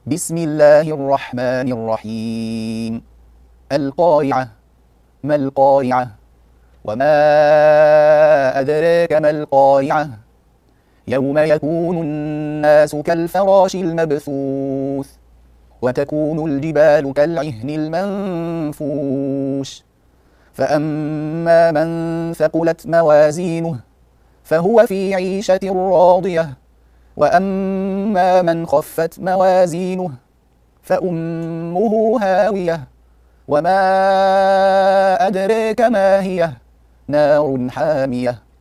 بسم الله الرحمن الرحيم. القارعة. ما القارعة؟ وما أدراك ما القارعة؟ يوم يكون الناس كالفراش المبثوث وتكون الجبال كالعهن المنفوش فأما من ثقلت موازينه فهو في عيشة راضية وأما من خفت موازينه فأمه هاوية وما أدريك ما هي نار حامية